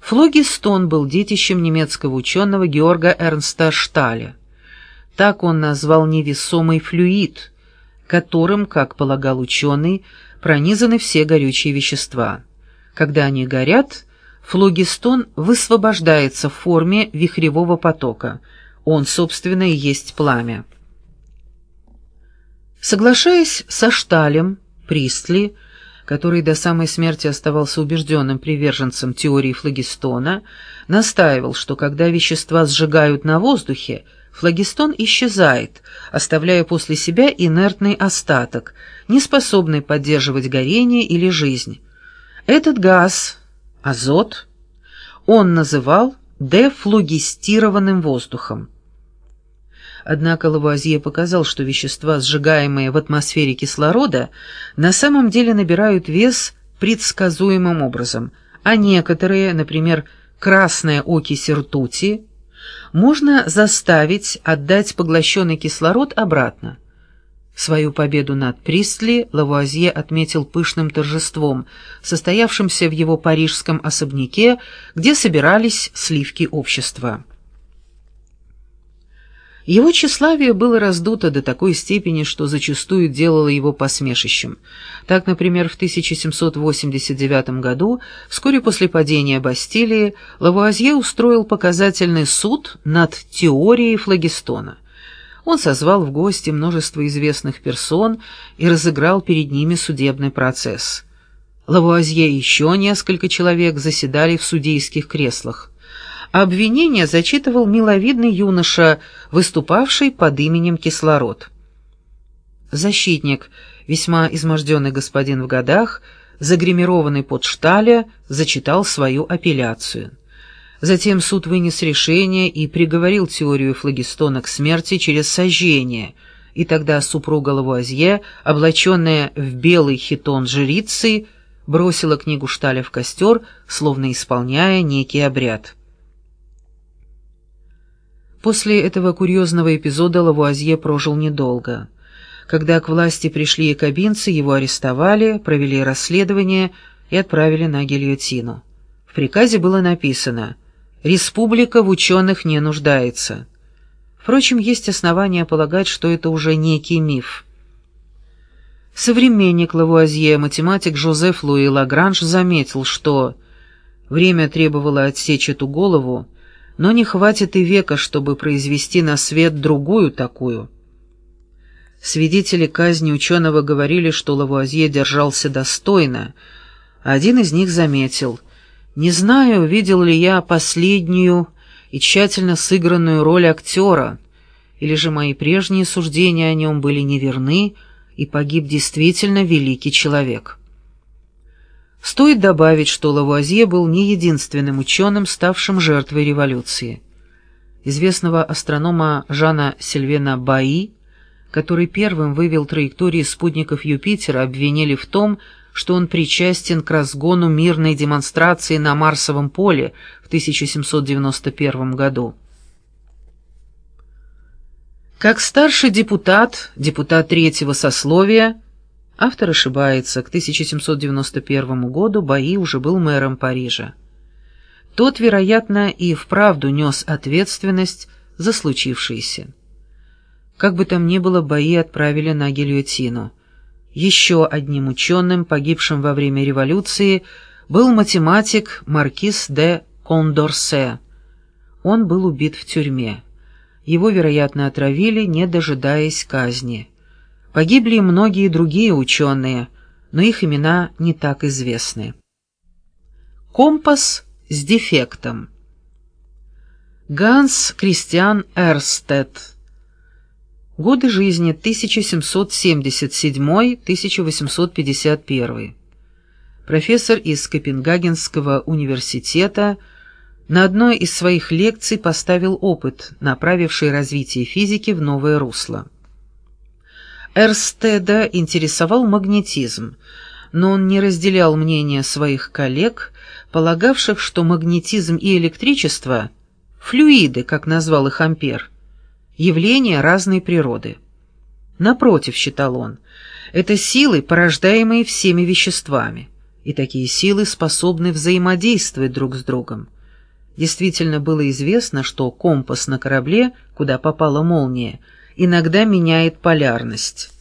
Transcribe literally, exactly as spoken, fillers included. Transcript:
Флогистон был детищем немецкого ученого Георга Эрнста Шталя. Так он назвал невесомый флюид, которым, как полагал ученый, пронизаны все горючие вещества. Когда они горят, флогистон высвобождается в форме вихревого потока. Он, собственно, и есть пламя. Соглашаясь со Шталем, Пристли, который до самой смерти оставался убежденным приверженцем теории флогистона, настаивал, что когда вещества сжигают на воздухе, флогистон исчезает, оставляя после себя инертный остаток, не способный поддерживать горение или жизнь. Этот газ, азот, он называл дефлогистированным воздухом. Однако Лавуазье показал, что вещества, сжигаемые в атмосфере кислорода, на самом деле набирают вес предсказуемым образом, а некоторые, например, красная окись ртути, можно заставить отдать поглощенный кислород обратно. Свою победу над Пристли Лавуазье отметил пышным торжеством, состоявшимся в его парижском особняке, где собирались сливки общества. Его тщеславие было раздуто до такой степени, что зачастую делало его посмешищем. Так, например, в тысяча семьсот восемьдесят девятом году, вскоре после падения Бастилии, Лавуазье устроил показательный суд над теорией флогистона. Он созвал в гости множество известных персон и разыграл перед ними судебный процесс. Лавуазье и еще несколько человек заседали в судейских креслах. Обвинение зачитывал миловидный юноша, выступавший под именем Кислород. Защитник, весьма изможденный господин в годах, загримированный под Шталя, зачитал свою апелляцию. Затем суд вынес решение и приговорил теорию флогистона к смерти через сожжение, и тогда супруга Лавуазье, облаченная в белый хитон жрицы, бросила книгу Шталя в костер, словно исполняя некий обряд. После этого курьезного эпизода Лавуазье прожил недолго. Когда к власти пришли якобинцы, его арестовали, провели расследование и отправили на гильотину. В приказе было написано: «Республика в ученых не нуждается». Впрочем, есть основания полагать, что это уже некий миф. Современник Лавуазье, математик Жозеф Луи Лагранж, заметил, что время требовало отсечь эту голову, но не хватит и века, чтобы произвести на свет другую такую. Свидетели казни ученого говорили, что Лавуазье держался достойно. Один из них заметил: «Не знаю, видел ли я последнюю и тщательно сыгранную роль актера, или же мои прежние суждения о нем были неверны, и погиб действительно великий человек». Стоит добавить, что Лавуазье был не единственным ученым, ставшим жертвой революции. Известного астронома Жана Сильвена Баи, который первым вывел траектории спутников Юпитера, обвинили в том, что он причастен к разгону мирной демонстрации на Марсовом поле в тысяча семьсот девяносто первом году. Как старший депутат, депутат третьего сословия, автор ошибается, к тысяча семьсот девяносто первому году Баи уже был мэром Парижа. Тот, вероятно, и вправду нес ответственность за случившееся. Как бы там ни было, Баи отправили на гильотину. Еще одним ученым, погибшим во время революции, был математик маркиз де Кондорсе. Он был убит в тюрьме. Его, вероятно, отравили, не дожидаясь казни. Погибли и многие другие ученые, но их имена не так известны. Компас с дефектом. Ганс Кристиан Эрстед. Годы жизни тысяча семьсот семьдесят седьмой — тысяча восемьсот пятьдесят первый. Профессор из Копенгагенского университета, на одной из своих лекций поставил опыт, направивший развитие физики в новое русло. Эрстеда интересовал магнетизм, но он не разделял мнения своих коллег, полагавших, что магнетизм и электричество — флюиды, как назвал их Ампер, явления разной природы. Напротив, считал он, это силы, порождаемые всеми веществами. и такие силы способны взаимодействовать друг с другом. Действительно было известно, что компас на корабле, куда попала молния, иногда меняет полярность.